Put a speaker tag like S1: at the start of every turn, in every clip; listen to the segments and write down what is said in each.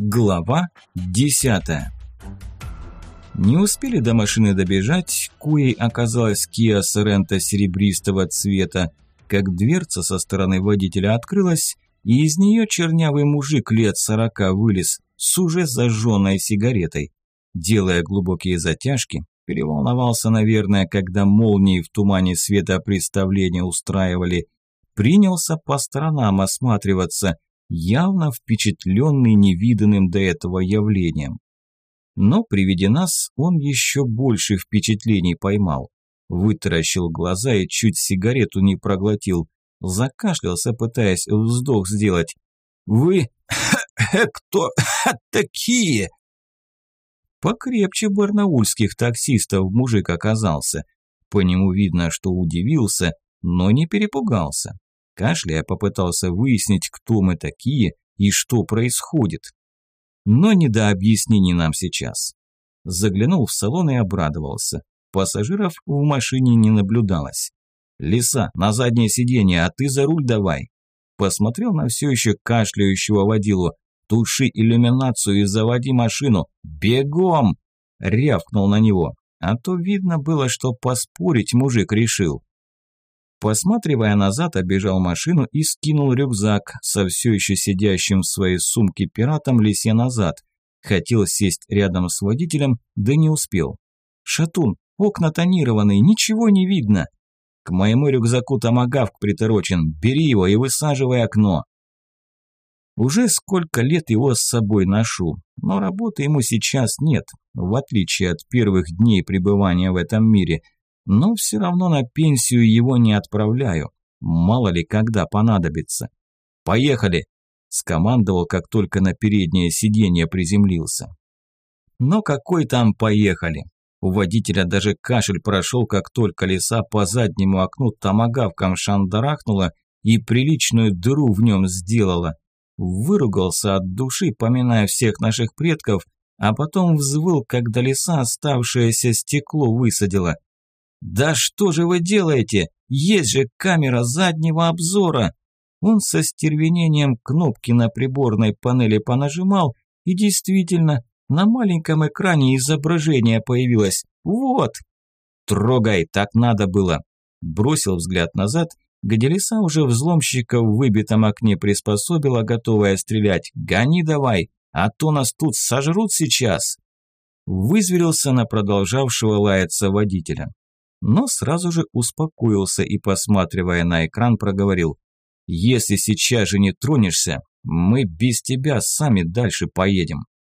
S1: Глава 10. Не успели до машины добежать, коей оказалась Kia Sorento серебристого цвета, как дверца со стороны водителя открылась, и из нее чернявый мужик лет 40 вылез с уже зажженной сигаретой. Делая глубокие затяжки, переволновался, наверное, когда молнии в тумане светопреставления устраивали, принялся по сторонам осматриваться, явно впечатленный невиданным до этого явлением. Но при виде нас он еще больше впечатлений поймал. Вытаращил глаза и чуть сигарету не проглотил. Закашлялся, пытаясь вздох сделать. «Вы кто такие?» Покрепче барнаульских таксистов мужик оказался. По нему видно, что удивился, но не перепугался. Кашляя, попытался выяснить, кто мы такие и что происходит. Но не до объяснений нам сейчас. Заглянул в салон и обрадовался. Пассажиров в машине не наблюдалось. «Лиса, на заднее сиденье, а ты за руль давай!» Посмотрел на все еще кашляющего водилу. «Туши иллюминацию и заводи машину! Бегом!» Рявкнул на него. А то видно было, что поспорить мужик решил. Посматривая назад, обежал машину и скинул рюкзак со все еще сидящим в своей сумке пиратом лисе назад. Хотел сесть рядом с водителем, да не успел. «Шатун, окна тонированные, ничего не видно!» «К моему рюкзаку томагавк приторочен, бери его и высаживай окно!» Уже сколько лет его с собой ношу, но работы ему сейчас нет, в отличие от первых дней пребывания в этом мире. Но все равно на пенсию его не отправляю, мало ли когда понадобится. «Поехали!» – скомандовал, как только на переднее сиденье приземлился. Но какой там «поехали»? У водителя даже кашель прошел, как только лиса по заднему окну томагавком шандарахнула и приличную дыру в нем сделала. Выругался от души, поминая всех наших предков, а потом взвыл, когда лиса оставшееся стекло высадила. «Да что же вы делаете? Есть же камера заднего обзора!» Он со стервенением кнопки на приборной панели понажимал, и действительно, на маленьком экране изображение появилось. «Вот!» «Трогай, так надо было!» Бросил взгляд назад, где лиса уже взломщика в выбитом окне приспособила, готовая стрелять. «Гони давай, а то нас тут сожрут сейчас!» Вызверился на продолжавшего лаяться водителя. Но сразу же успокоился и, посматривая на экран, проговорил: «Если сейчас же не тронешься, мы без тебя сами дальше поедем».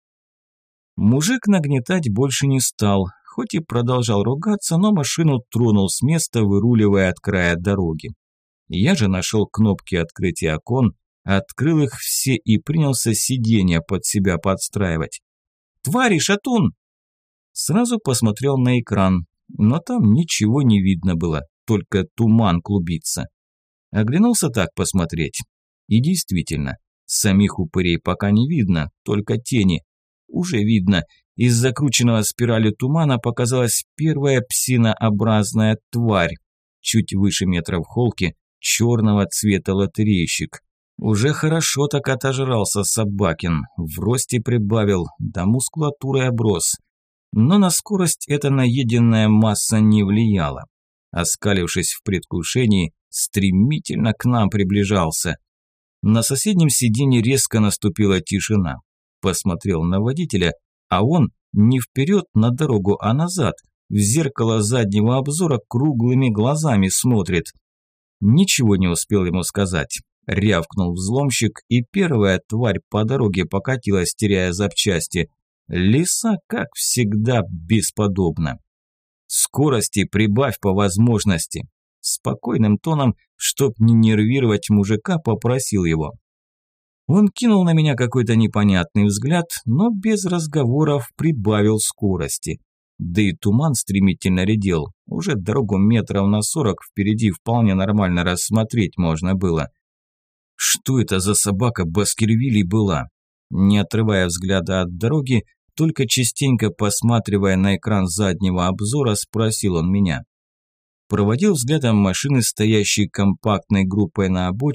S1: Мужик нагнетать больше не стал, хоть и продолжал ругаться, но машину тронул с места, выруливая от края дороги. Я же нашел кнопки открытия окон, открыл их все и принялся сиденье под себя подстраивать. «Твари, шатун!» Сразу посмотрел на экран. Но там ничего не видно было, только туман клубится. Оглянулся так посмотреть. И действительно, самих упырей пока не видно, только тени. Уже видно, из закрученного спирали тумана показалась первая псинообразная тварь, чуть выше метра в холке, черного цвета лотерейщик. Уже хорошо так отожрался Собакин, в росте прибавил, да мускулатурой оброс. Но на скорость эта наеденная масса не влияла. Оскалившись в предвкушении, стремительно к нам приближался. На соседнем сиденье резко наступила тишина. Посмотрел на водителя, а он не вперед на дорогу, а назад, в зеркало заднего обзора круглыми глазами смотрит. Ничего не успел ему сказать. Рявкнул взломщик, и первая тварь по дороге покатилась, теряя запчасти. Лиса, как всегда, бесподобна. «Скорости прибавь по возможности», – спокойным тоном, чтоб не нервировать мужика, попросил его. Он кинул на меня какой-то непонятный взгляд, но без разговоров прибавил скорости. Да и туман стремительно редел, уже дорогу метров на 40 впереди вполне нормально рассмотреть можно было. Что это за собака Баскервилей была? Не отрывая взгляда от дороги, только частенько посматривая на экран заднего обзора, спросил он меня. Проводил взглядом машины, стоящие компактной группой на обочине,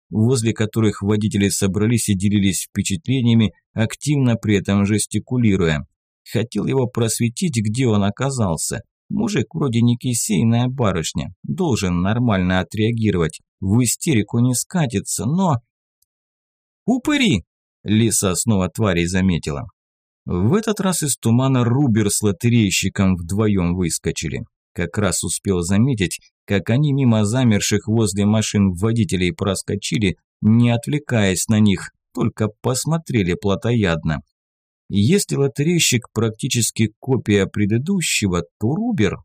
S1: возле которых водители собрались и делились впечатлениями, активно при этом жестикулируя. Хотел его просветить, где он оказался. Мужик вроде не кисейная барышня, должен нормально отреагировать, в истерику не скатится, но... «Упыри!» – Лиса снова тварей заметила. В этот раз из тумана Рубер с лотерейщиком вдвоем выскочили. Как раз успел заметить, как они мимо замерших возле машин водителей проскочили, не отвлекаясь на них, только посмотрели плотоядно. Если лотерейщик практически копия предыдущего, то Рубер...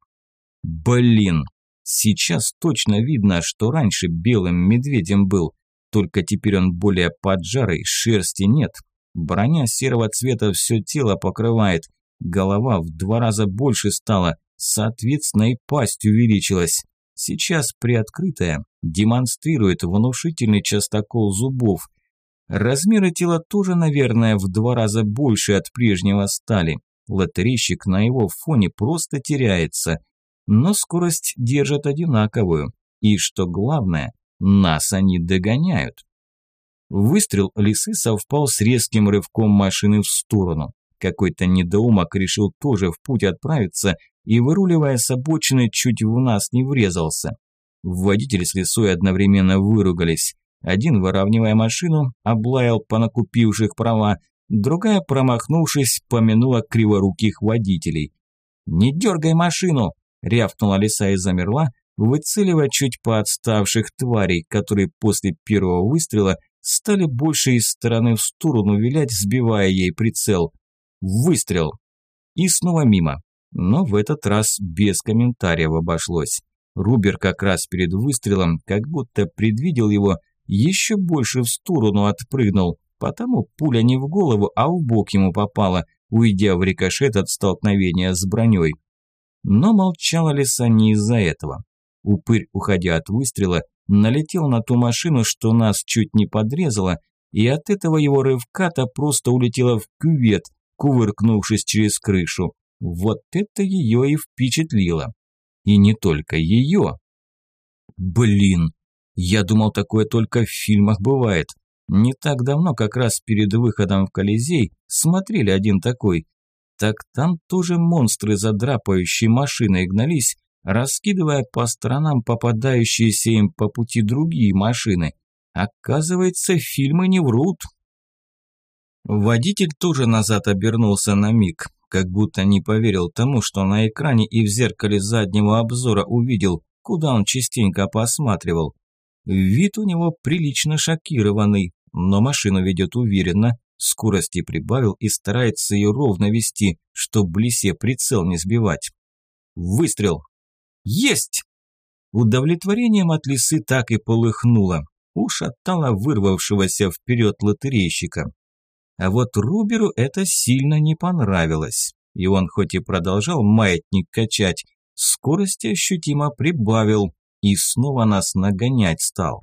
S1: Блин, сейчас точно видно, что раньше белым медведем был, только теперь он более поджарый, шерсти нет. Броня серого цвета все тело покрывает, голова в 2 раза больше стала, соответственно и пасть увеличилась. Сейчас приоткрытая, демонстрирует внушительный частокол зубов. Размеры тела тоже, наверное, в 2 раза больше от прежнего стали. Лотерейщик на его фоне просто теряется. Но скорость держат одинаковую. И что главное, нас они догоняют. Выстрел лисы совпал с резким рывком машины в сторону. Какой-то недоумок решил тоже в путь отправиться и, выруливая с обочины, чуть в нас не врезался. Водитель с лисой одновременно выругались. Один, выравнивая машину, облаял понакупивших права, другая, промахнувшись, помянула криворуких водителей. «Не дергай машину!» – рявкнула лиса и замерла, выцеливая чуть поотставших тварей, которые после первого выстрела стали больше из стороны в сторону вилять, сбивая ей прицел. Выстрел! И снова мимо. Но в этот раз без комментариев обошлось. Рубер как раз перед выстрелом, как будто предвидел его, еще больше в сторону отпрыгнул, потому пуля не в голову, а в бок ему попала, уйдя в рикошет от столкновения с броней. Но молчала лиса не из-за этого. Упырь, уходя от выстрела, налетел на ту машину, что нас чуть не подрезала, и от этого его рывка-то просто улетела в кювет, кувыркнувшись через крышу. Вот это ее и впечатлило. И не только ее. Блин, я думал, такое только в фильмах бывает. Не так давно, как раз перед выходом в Колизей, смотрели один такой. Так там тоже монстры за драпающей машиной гнались, раскидывая по сторонам попадающиеся им по пути другие машины. Оказывается, фильмы не врут. Водитель тоже назад обернулся на миг, как будто не поверил тому, что на экране и в зеркале заднего обзора увидел, куда он частенько посматривал. Вид у него прилично шокированный, но машину ведет уверенно, скорости прибавил и старается ее ровно вести, чтоб лисе прицел не сбивать. Выстрел! Есть! Удовлетворением от лисы так и полыхнуло, ушатало вырвавшегося вперед лотерейщика. А вот Руберу это сильно не понравилось, и он хоть и продолжал маятник качать, скорости ощутимо прибавил и снова нас нагонять стал.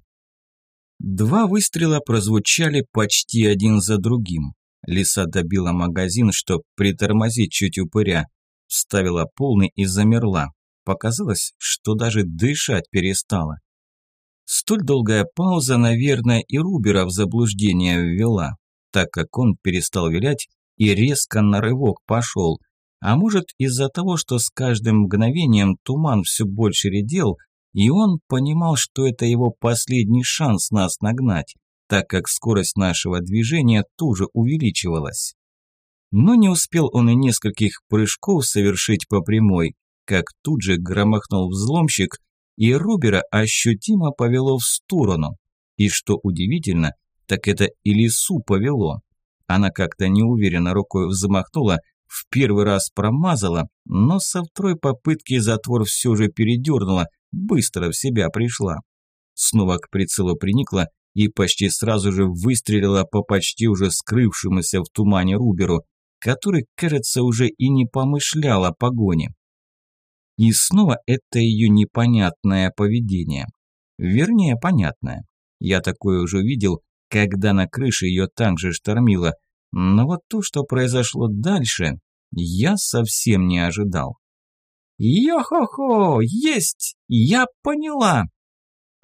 S1: 2 выстрела прозвучали почти один за другим. Лиса добила магазин, чтоб притормозить чуть упыря, вставила полный и замерла. Показалось, что даже дышать перестала. Столь долгая пауза, наверное, и Рубера в заблуждение ввела, так как он перестал вилять и резко на рывок пошел. А может, из-за того, что с каждым мгновением туман все больше редел, и он понимал, что это его последний шанс нас нагнать, так как скорость нашего движения тоже увеличивалась. Но не успел он и нескольких прыжков совершить по прямой, как тут же громыхнул взломщик, и Рубера ощутимо повело в сторону. И что удивительно, так это и лису повело. Она как-то неуверенно рукой взмахнула, в первый раз промазала, но со второй попытки затвор все же передернула, быстро в себя пришла. Снова к прицелу приникла и почти сразу же выстрелила по почти уже скрывшемуся в тумане Руберу, который, кажется, уже и не помышлял о погоне. И снова это ее непонятное поведение. Вернее, понятное. Я такое уже видел, когда на крыше ее также штормило. Но вот то, что произошло дальше, я совсем не ожидал. «Йо-хо-хо! Есть! Я поняла!»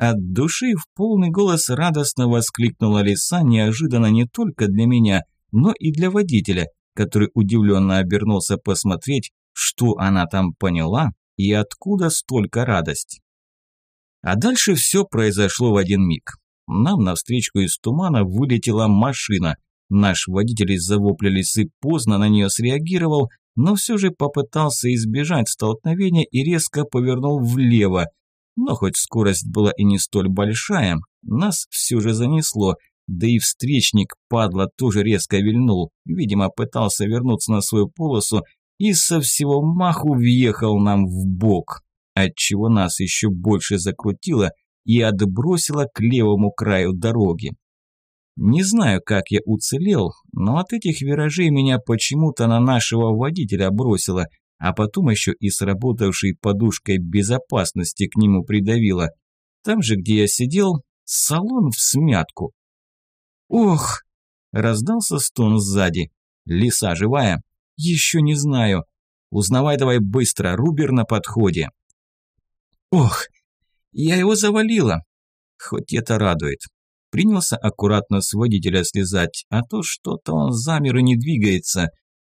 S1: От души в полный голос радостно воскликнула лиса, неожиданно не только для меня, но и для водителя, который удивленно обернулся посмотреть, что она там поняла и откуда столько радости. А дальше все произошло в один миг. Нам навстречу из тумана вылетела машина. Наш водитель из-за вопля лисы поздно на нее среагировал, но все же попытался избежать столкновения и резко повернул влево. Но хоть скорость была и не столь большая, нас все же занесло, да и встречник, падла, тоже резко вильнул, видимо, пытался вернуться на свою полосу и со всего маху въехал нам в бок, отчего нас еще больше закрутило и отбросило к левому краю дороги. Не знаю, как я уцелел, но от этих виражей меня почему-то на нашего водителя бросило, а потом еще и сработавшей подушкой безопасности к нему придавило. Там же, где я сидел, салон всмятку. «Ох!» – раздался стон сзади. «Лиса живая?» «Еще не знаю. Узнавай давай быстро, Рубер на подходе». «Ох! Я его завалила!» Хоть это радует. Принялся аккуратно с водителя слезать, а то что-то он замер и не двигается.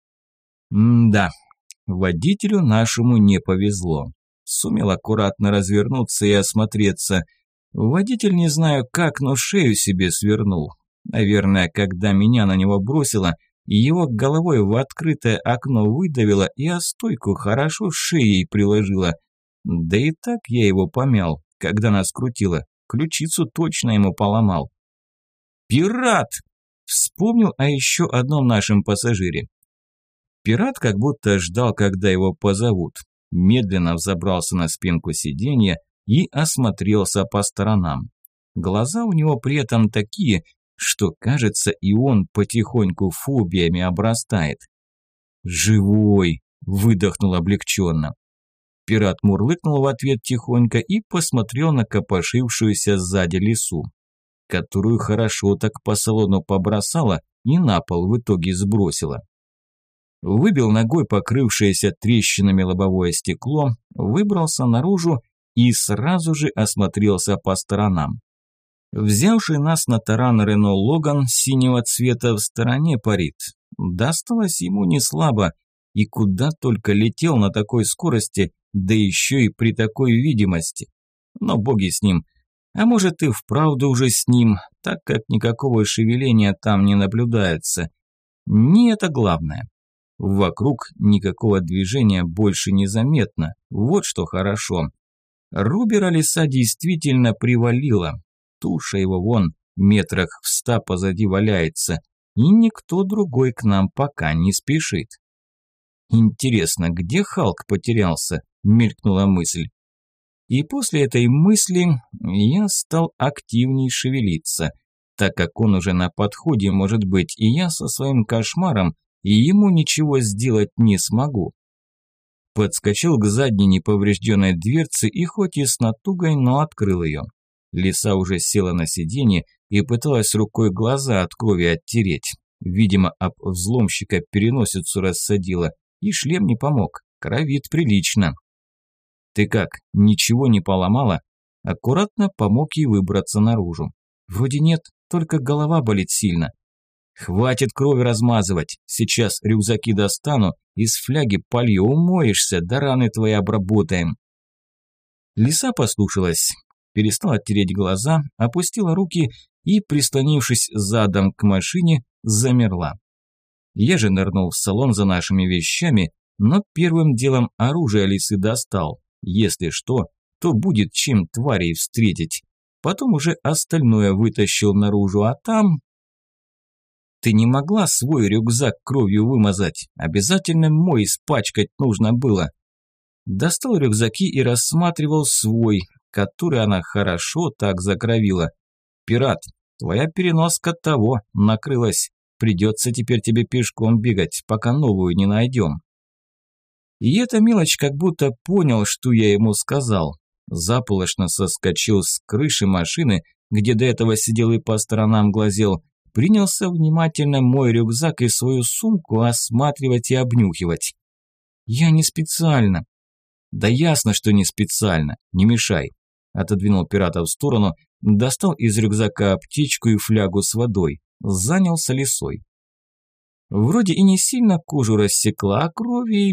S1: Да. Водителю нашему не повезло. Сумел аккуратно развернуться и осмотреться. Водитель, не знаю как, но шею себе свернул. Наверное, когда меня на него бросило, его головой в открытое окно выдавило и о стойку хорошо шеей приложило. Да и так я его помял, когда нас крутило. Ключицу точно ему поломал. «Пират!» Вспомнил о еще одном нашем пассажире. Пират как будто ждал, когда его позовут. Медленно взобрался на спинку сиденья и осмотрелся по сторонам. Глаза у него при этом такие, что, кажется, и он потихоньку фобиями обрастает. «Живой!» – выдохнул облегченно. Пират мурлыкнул в ответ тихонько и посмотрел на копошившуюся сзади лису, которую хорошо так по салону побросала и на пол в итоге сбросила. Выбил ногой покрывшееся трещинами лобовое стекло, выбрался наружу и сразу же осмотрелся по сторонам. Взявший нас на таран Рено Логан синего цвета в стороне парит. Досталось ему не слабо, и куда только летел на такой скорости, да еще и при такой видимости. Но боги с ним. А может и вправду уже с ним, так как никакого шевеления там не наблюдается. Не это главное. Вокруг никакого движения больше не заметно. Вот что хорошо. Рубера лиса действительно привалила. Туша его вон метрах в 100 позади валяется. И никто другой к нам пока не спешит. Интересно, где Халк потерялся? Мелькнула мысль. И после этой мысли я стал активней шевелиться, так как он уже на подходе может быть, и я со своим кошмаром и ему ничего сделать не смогу. Подскочил к задней неповрежденной дверце и хоть и с натугой, но открыл ее. Лиса уже села на сиденье и пыталась рукой глаза от крови оттереть. Видимо, об взломщика переносицу рассадила, и шлем не помог, кровит прилично. «Ты как, ничего не поломала?» Аккуратно помог ей выбраться наружу. «Вроде нет, только голова болит сильно». «Хватит крови размазывать, сейчас рюкзаки достану, из фляги полью, умоешься, да раны твои обработаем». Лиса послушалась, перестала тереть глаза, опустила руки и, прислонившись задом к машине, замерла. Я же нырнул в салон за нашими вещами, но первым делом оружие лисы достал. Если что, то будет чем тварей встретить. Потом уже остальное вытащил наружу, а там... Ты не могла свой рюкзак кровью вымазать? Обязательно мой испачкать нужно было. Достал рюкзаки и рассматривал свой, который она хорошо так закровила. Пират, твоя переноска того накрылась. Придется теперь тебе пешком бегать, пока новую не найдем. И эта мелочь как будто понял, что я ему сказал. Заполошно соскочил с крыши машины, где до этого сидел и по сторонам глазел, принялся внимательно мой рюкзак и свою сумку осматривать и обнюхивать. Я не специально. Да ясно, что не специально, не мешай. отодвинул пирата в сторону, достал из рюкзака аптечку и флягу с водой, занялся лисой. Вроде и не сильно кожу рассекла, а крови...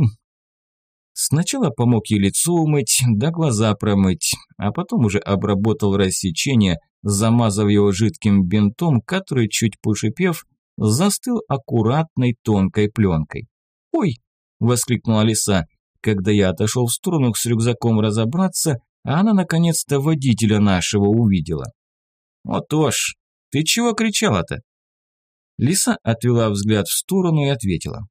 S1: Сначала помог ей лицо умыть, да глаза промыть, а потом уже обработал рассечение, замазав его жидким бинтом, который, чуть пошипев, застыл аккуратной тонкой пленкой. «Ой!» – воскликнула лиса, когда я отошел в сторону с рюкзаком разобраться, а она наконец-то водителя нашего увидела. «Вот уж, ты чего кричала-то?» Лиса отвела взгляд в сторону и ответила.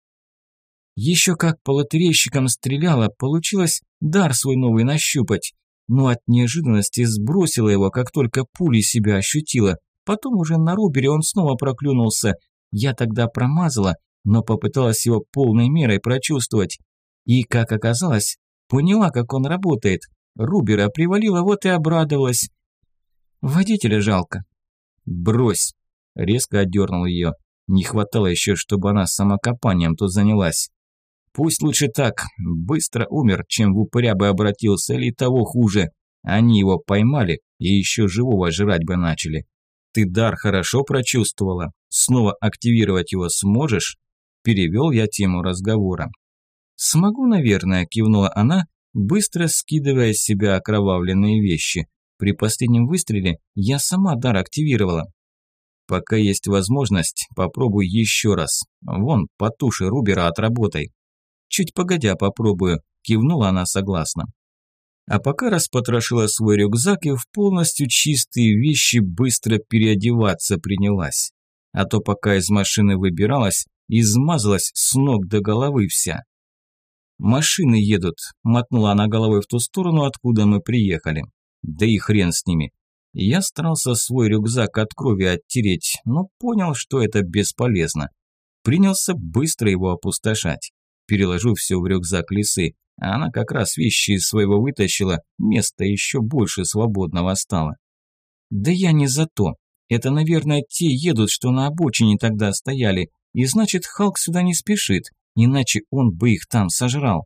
S1: «Еще как по лотерейщикам стреляла, получилось дар свой новый нащупать, но от неожиданности сбросила его, как только пули себя ощутила. Потом уже на рубере он снова проклюнулся. Я тогда промазала, но попыталась его полной мерой прочувствовать. И, как оказалось, поняла, как он работает. Рубера привалила, вот и обрадовалась. Водителя жалко». «Брось!» – резко отдернул ее. Не хватало еще, чтобы она самокопанием тут занялась. Пусть лучше так, быстро умер, чем в упыря бы обратился, или того хуже. Они его поймали и еще живого жрать бы начали. Ты дар хорошо прочувствовала? Снова активировать его сможешь?» Перевел я тему разговора. «Смогу, наверное», – кивнула она, быстро скидывая с себя окровавленные вещи. «При последнем выстреле я сама дар активировала». «Пока есть возможность, попробуй еще раз. Вон, по туше Рубера отработай». «Чуть погодя попробую», – кивнула она согласно. А пока распотрошила свой рюкзак и в полностью чистые вещи быстро переодеваться принялась. А то пока из машины выбиралась, измазалась с ног до головы вся. «Машины едут», – мотнула она головой в ту сторону, откуда мы приехали. «Да и хрен с ними». Я старался свой рюкзак от крови оттереть, но понял, что это бесполезно. Принялся быстро его опустошать. Переложу все в рюкзак лисы, а она как раз вещи из своего вытащила, места еще больше свободного стало. «Да я не за то. Это, наверное, те едут, что на обочине тогда стояли, и значит, Халк сюда не спешит, иначе он бы их там сожрал».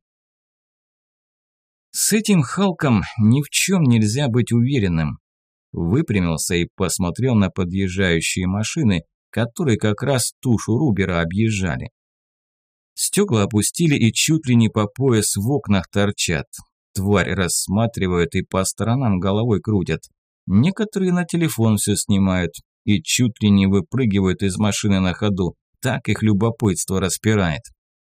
S1: С этим Халком ни в чем нельзя быть уверенным. Выпрямился и посмотрел на подъезжающие машины, которые как раз тушу Рубера объезжали. Стекла опустили и чуть ли не по пояс в окнах торчат. Тварь рассматривают и по сторонам головой крутят. Некоторые на телефон все снимают и чуть ли не выпрыгивают из машины на ходу, так их любопытство распирает.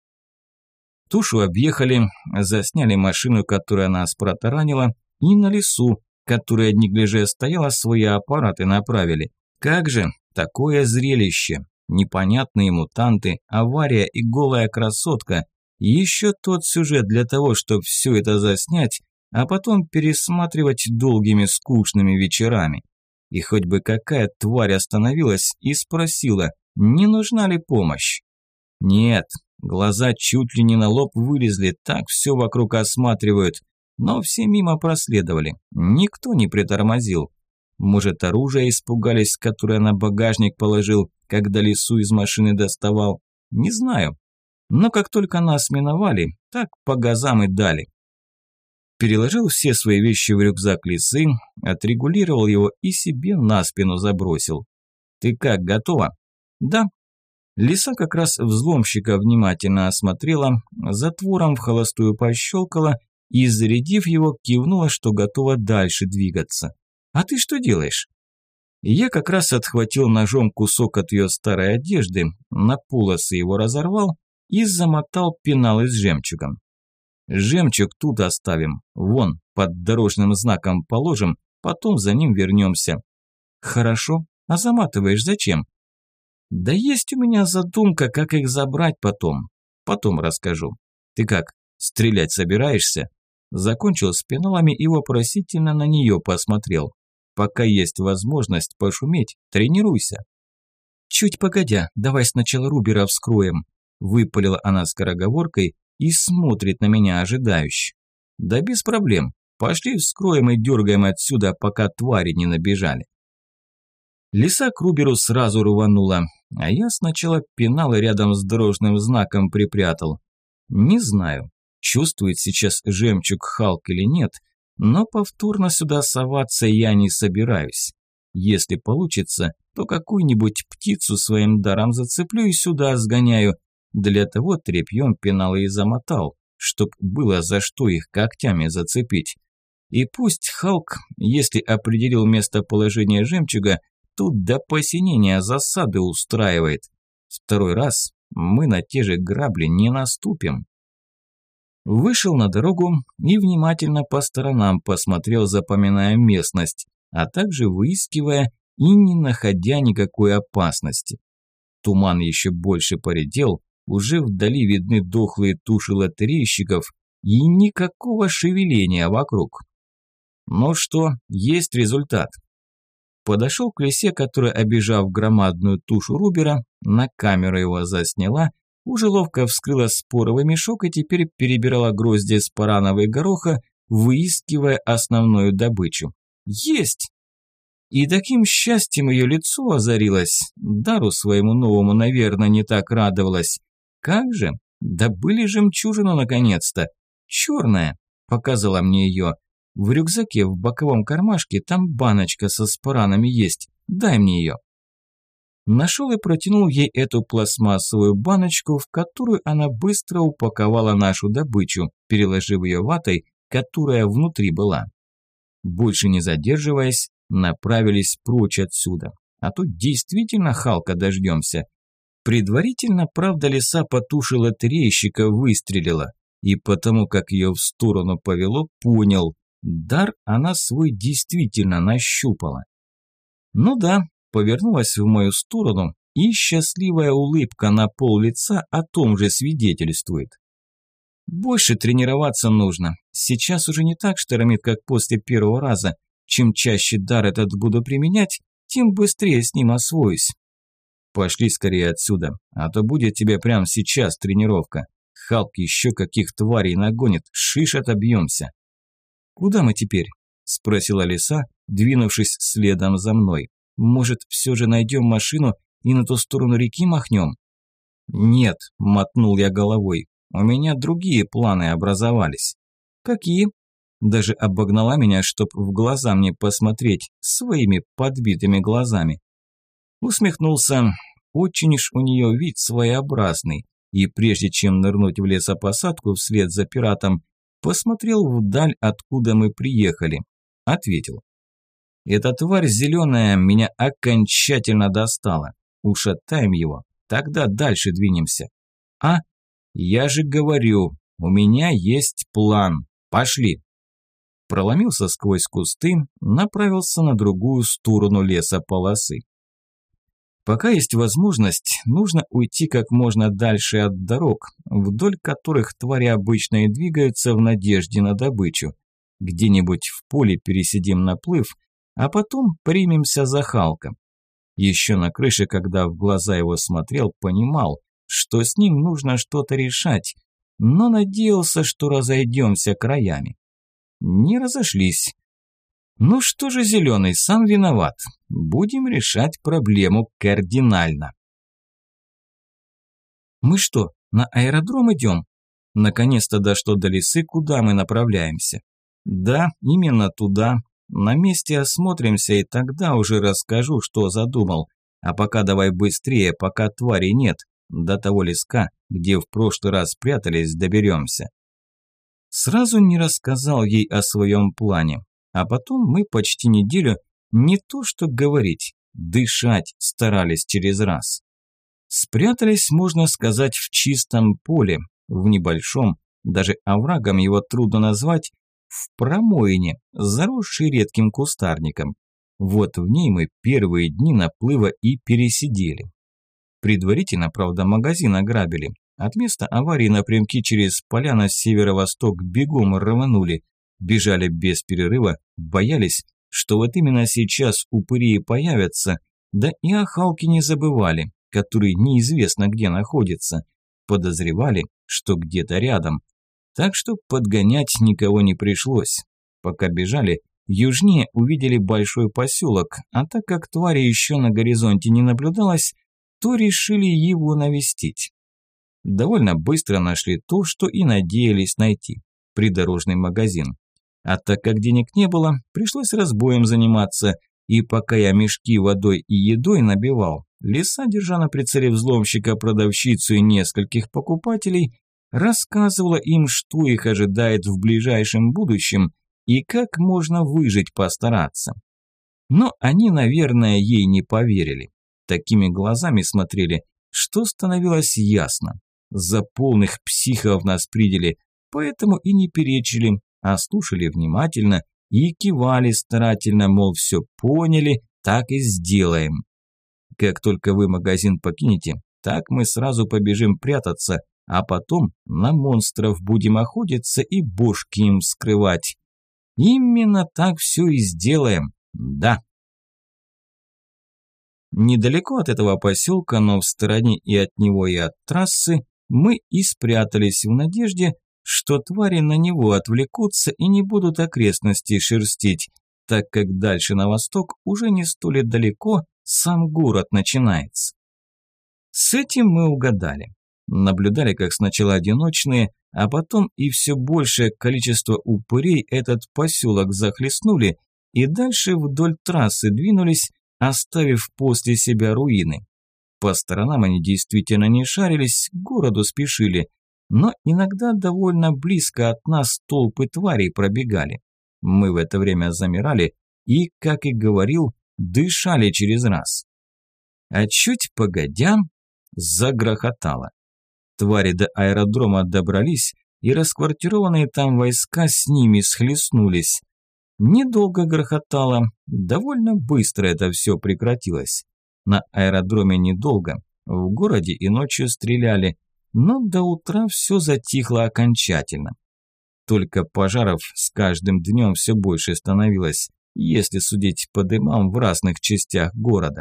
S1: Тушу объехали, засняли машину, которая нас протаранила, и на лесу, которая неглиже стояла, свои аппараты направили. Как же, такое зрелище! Непонятные мутанты, авария и голая красотка. И еще тот сюжет для того, чтобы все это заснять, а потом пересматривать долгими скучными вечерами. И хоть бы какая тварь остановилась и спросила, не нужна ли помощь. Нет, глаза чуть ли не на лоб вылезли, так все вокруг осматривают. Но все мимо проследовали, никто не притормозил. Может, оружие испугались, которое на багажник положил, когда лису из машины доставал, не знаю. Но как только нас миновали, так по газам и дали. Переложил все свои вещи в рюкзак лисы, отрегулировал его и себе на спину забросил. «Ты как, готова?» «Да». Лиса как раз взломщика внимательно осмотрела, затвором в холостую пощелкала и, зарядив его, кивнула, что готова дальше двигаться. «А ты что делаешь?» Я как раз отхватил ножом кусок от ее старой одежды, на полосы его разорвал и замотал пенал из жемчугом. «Жемчуг тут оставим, вон, под дорожным знаком положим, потом за ним вернемся». «Хорошо, а заматываешь зачем?» «Да есть у меня задумка, как их забрать потом. Потом расскажу. Ты как, стрелять собираешься?» Закончил с пеналами и вопросительно на нее посмотрел. «Пока есть возможность пошуметь, тренируйся». «Чуть погодя, давай сначала Рубера вскроем», – выпалила она скороговоркой и смотрит на меня ожидающе. «Да без проблем. Пошли вскроем и дергаем отсюда, пока твари не набежали». Лиса к Руберу сразу рванула, а я сначала пеналы рядом с дорожным знаком припрятал. Не знаю, чувствует сейчас жемчуг Халк или нет, Но повторно сюда соваться я не собираюсь. Если получится, то какую-нибудь птицу своим даром зацеплю и сюда сгоняю. Для того тряпьем пенал и замотал, чтоб было за что их когтями зацепить. И пусть Халк, если определил местоположение жемчуга, тут до посинения засады устраивает. Второй раз мы на те же грабли не наступим. Вышел на дорогу и внимательно по сторонам посмотрел, запоминая местность, а также выискивая и не находя никакой опасности. Туман еще больше поредел, уже вдали видны дохлые туши лотерейщиков и никакого шевеления вокруг. Ну что, есть результат. Подошел к лисе, которая, обижав громадную тушу Рубера, на камеру его засняла, уже ловко вскрыла споровый мешок и теперь перебирала грозди спаранного и гороха, выискивая основную добычу. Есть! И таким счастьем ее лицо озарилось, дару своему новому, наверное, не так радовалась. Как же, добыли жемчужину наконец-то. Черная, показала мне ее. В рюкзаке в боковом кармашке там баночка со спаранами есть. Дай мне ее. Нашел и протянул ей эту пластмассовую баночку, в которую она быстро упаковала нашу добычу, переложив ее ватой, которая внутри была. Больше не задерживаясь, направились прочь отсюда. А тут действительно Халка дождемся. Предварительно, правда, лиса по туше лотерейщика выстрелила. И потому, как ее в сторону повело, понял. Дар она свой действительно нащупала. Ну да, повернулась в мою сторону, и счастливая улыбка на пол лица о том же свидетельствует. Больше тренироваться нужно. Сейчас уже не так штормит, как после первого раза. Чем чаще дар этот буду применять, тем быстрее с ним освоюсь. Пошли скорее отсюда, а то будет тебе прямо сейчас тренировка. Халк еще каких тварей нагонит, шиш отобьемся. «Куда мы теперь?» – спросила лиса, двинувшись следом за мной. «Может, все же найдем машину и на ту сторону реки махнем?» «Нет», – мотнул я головой, – «у меня другие планы образовались». «Какие?» Даже обогнала меня, чтоб в глаза мне посмотреть своими подбитыми глазами. Усмехнулся. Очень уж у нее вид своеобразный. И прежде чем нырнуть в лесопосадку вслед за пиратом, посмотрел вдаль, откуда мы приехали. Ответил. Эта тварь зеленая меня окончательно достала. Ушатаем его, тогда дальше двинемся. А? Я же говорю, у меня есть план. Пошли. Проломился сквозь кусты, направился на другую сторону лесополосы. Пока есть возможность, нужно уйти как можно дальше от дорог, вдоль которых твари обычно и двигаются в надежде на добычу. Где-нибудь в поле пересидим наплыв, а потом примемся за Халка. Еще на крыше, когда в глаза его смотрел, понимал, что с ним нужно что-то решать, но надеялся, что разойдемся краями. Не разошлись. Ну что же, Зеленый, сам виноват. Будем решать проблему кардинально. Мы что, на аэродром идем? Наконец-то дошло до лесы, куда мы направляемся. Да, именно туда. На месте осмотримся, и тогда уже расскажу, что задумал. А пока давай быстрее, пока тварей нет. До того леска, где в прошлый раз прятались, доберемся. Сразу не рассказал ей о своем плане. А потом мы почти неделю не то что говорить, дышать старались через раз. Спрятались, можно сказать, в чистом поле, в небольшом, даже оврагом его трудно назвать, в промоине, заросшей редким кустарником. Вот в ней мы первые дни наплыва и пересидели. Предварительно, правда, магазин ограбили. От места аварии напрямки через поля на северо-восток бегом рванули. Бежали без перерыва, боялись, что вот именно сейчас упыри появятся, да и о Халке не забывали, который неизвестно где находится. Подозревали, что где-то рядом. Так что подгонять никого не пришлось. Пока бежали, южнее увидели большой поселок, а так как твари еще на горизонте не наблюдалось, то решили его навестить. Довольно быстро нашли то, что и надеялись найти – придорожный магазин. А так как денег не было, пришлось разбоем заниматься, и пока я мешки водой и едой набивал, Лиса, держа на прицеле взломщика, продавщицу и нескольких покупателей, рассказывала им, что их ожидает в ближайшем будущем и как можно выжить, постараться. Но они, наверное, ей не поверили. Такими глазами смотрели, что становилось ясно. За полных психов нас приняли, поэтому и не перечили, а слушали внимательно и кивали старательно, мол, все поняли, так и сделаем. Как только вы магазин покинете, так мы сразу побежим прятаться, а потом на монстров будем охотиться и бошки им вскрывать. Именно так все и сделаем, да. Недалеко от этого поселка, но в стороне и от него, и от трассы, мы и спрятались в надежде, что твари на него отвлекутся и не будут окрестности шерстить, так как дальше на восток уже не столь далеко сам город начинается. С этим мы угадали. Наблюдали, как сначала одиночные, а потом и все большее количество упырей этот поселок захлестнули и дальше вдоль трассы двинулись, оставив после себя руины. По сторонам они действительно не шарились, к городу спешили, но иногда довольно близко от нас толпы тварей пробегали. Мы в это время замирали и, как и говорил, дышали через раз. А чуть погодя, загрохотало. Твари до аэродрома добрались, и расквартированные там войска с ними схлестнулись. Недолго грохотало, довольно быстро это все прекратилось. На аэродроме недолго, в городе и ночью стреляли, но до утра все затихло окончательно. Только пожаров с каждым днем все больше становилось, если судить по дымам в разных частях города.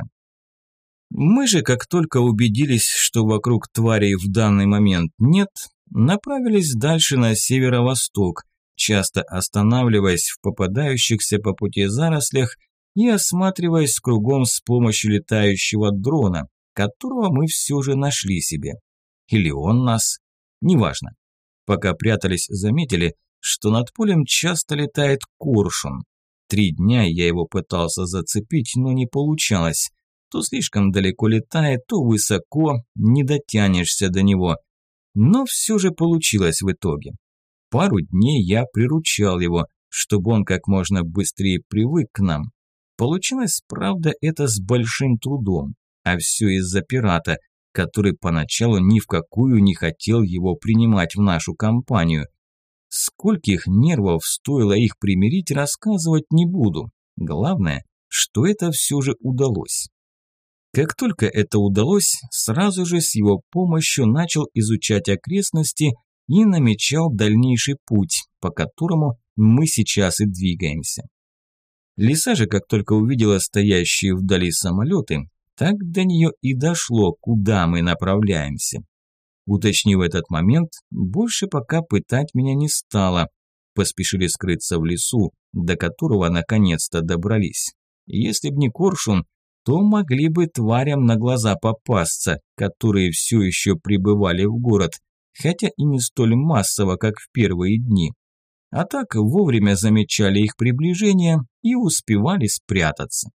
S1: Мы же, как только убедились, что вокруг тварей в данный момент нет, направились дальше на северо-восток, часто останавливаясь в попадающихся по пути зарослях и осматриваясь кругом с помощью летающего дрона, которого мы все же нашли себе. Или он нас, неважно. Пока прятались, заметили, что над полем часто летает коршун. 3 дня я его пытался зацепить, но не получалось. То слишком далеко летает, то высоко, не дотянешься до него. Но все же получилось в итоге. Пару дней я приручал его, чтобы он как можно быстрее привык к нам. Получилось, правда, это с большим трудом, а все из-за пирата, который поначалу ни в какую не хотел его принимать в нашу компанию. Скольких нервов стоило их примирить, рассказывать не буду. Главное, что это все же удалось. Как только это удалось, сразу же с его помощью начал изучать окрестности и намечал дальнейший путь, по которому мы сейчас и двигаемся. Лиса же, как только увидела стоящие вдали самолеты, так до нее и дошло, куда мы направляемся. Уточнив этот момент, больше пока пытать меня не стало. Поспешили скрыться в лесу, до которого наконец-то добрались. Если б не коршун, то могли бы тварям на глаза попасться, которые все еще прибывали в город, хотя и не столь массово, как в первые дни. А так вовремя замечали их приближение и успевали спрятаться.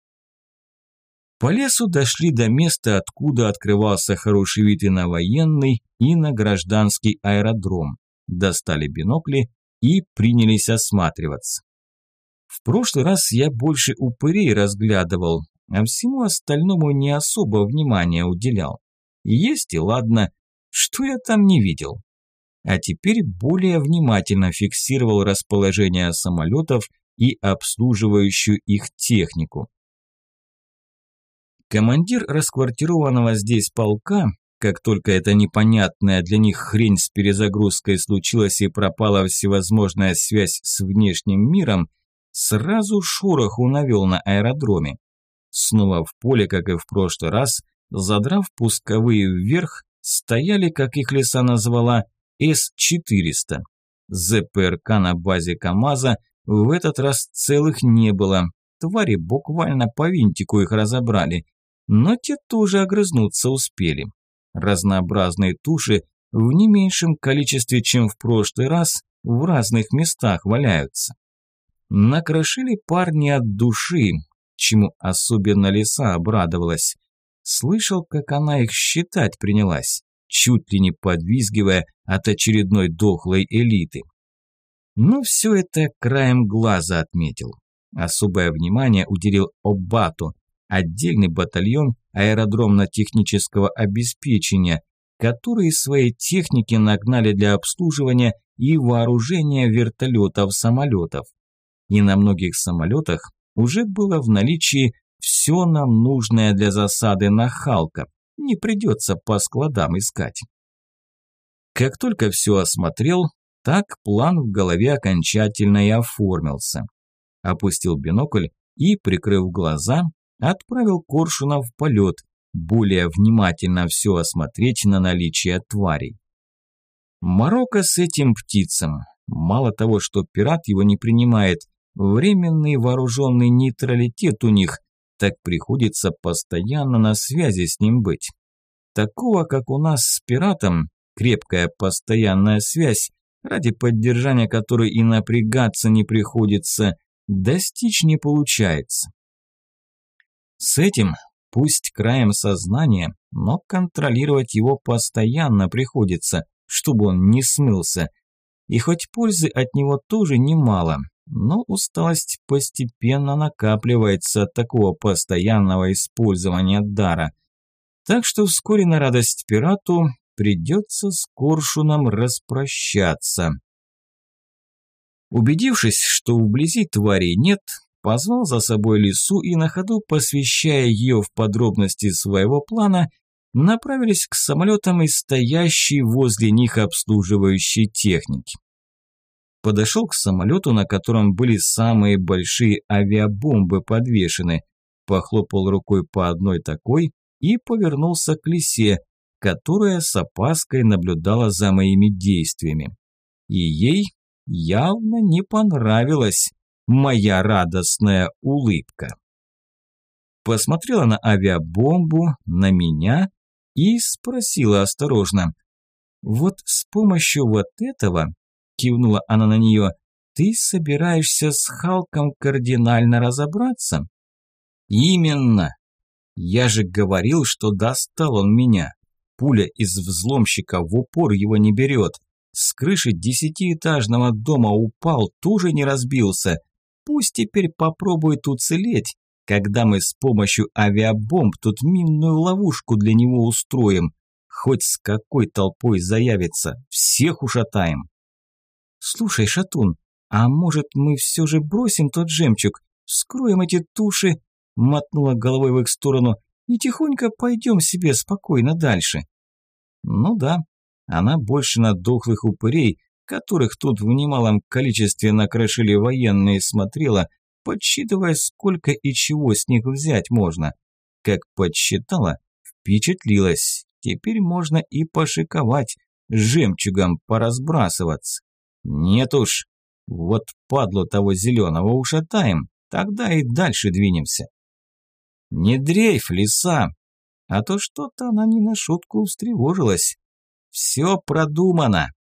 S1: По лесу дошли до места, откуда открывался хороший вид и на военный, и на гражданский аэродром. Достали бинокли и принялись осматриваться. В прошлый раз я больше упырей разглядывал, а всему остальному не особо внимания уделял. Есть и ладно, что я там не видел. А теперь более внимательно фиксировал расположение самолетов и обслуживающую их технику. Командир расквартированного здесь полка, как только эта непонятная для них хрень с перезагрузкой случилась и пропала всевозможная связь с внешним миром, сразу шороху навел на аэродроме. Снова в поле, как и в прошлый раз, задрав пусковые вверх, стояли, как их Лиса назвала, С-400. ЗПРК на базе КамАЗа в этот раз целых не было. Твари буквально по винтику их разобрали, но те тоже огрызнуться успели. Разнообразные туши в не меньшем количестве, чем в прошлый раз, в разных местах валяются. Накрошили парни от души, чему особенно Лиса обрадовалась. Слышал, как она их считать принялась, чуть ли не подвизгивая от очередной дохлой элиты. Но все это краем глаза отметил. Особое внимание уделил Обату, отдельный батальон аэродромно-технического обеспечения, которые свои техники нагнали для обслуживания и вооружения вертолетов-самолетов. И на многих самолетах уже было в наличии все нам нужное для засады на Халка, не придется по складам искать. Как только все осмотрел, так план в голове окончательно и оформился. Опустил бинокль и, прикрыв глаза, отправил Коршуна в полет, более внимательно все осмотреть на наличие тварей. Морока с этим птицам. Мало того, что пират его не принимает, временный вооруженный нейтралитет у них, так приходится постоянно на связи с ним быть. Такого, как у нас с пиратом, крепкая постоянная связь, ради поддержания которой и напрягаться не приходится, достичь не получается. С этим, пусть краем сознания, но контролировать его постоянно приходится, чтобы он не смылся. И хоть пользы от него тоже немало, но усталость постепенно накапливается от такого постоянного использования дара. Так что вскоре на радость пирату придется с Коршуном распрощаться. Убедившись, что вблизи тварей нет, позвал за собой Лису и на ходу, посвящая ее в подробности своего плана, направились к самолетам и стоящей возле них обслуживающей техники. Подошел к самолету, на котором были самые большие авиабомбы подвешены, похлопал рукой по одной такой и повернулся к Лисе, которая с опаской наблюдала за моими действиями. И ей явно не понравилась моя радостная улыбка. Посмотрела на авиабомбу, на меня и спросила осторожно: «Вот с помощью вот этого, – кивнула она на нее, – ты собираешься с Халком кардинально разобраться?» «Именно! Я же говорил, что достал он меня. Пуля из взломщика в упор его не берет. С крыши 10-этажного дома упал, тоже не разбился. Пусть теперь попробует уцелеть, когда мы с помощью авиабомб тут минную ловушку для него устроим. Хоть с какой толпой заявится, всех ушатаем». «Слушай, Шатун, а может мы все же бросим тот жемчуг, вскроем эти туши?» – мотнула головой в их сторону – и тихонько пойдем себе спокойно дальше. Ну да, она больше на дохлых упырей, которых тут в немалом количестве накрошили военные, смотрела, подсчитывая, сколько и чего с них взять можно. Как подсчитала, впечатлилась. Теперь можно и пошиковать, жемчугом поразбрасываться. Нет уж, вот падлу того зеленого ушатаем, тогда и дальше двинемся. «Не дрейф, Лиса!» А то что-то она не на шутку встревожилась. «Все продумано!»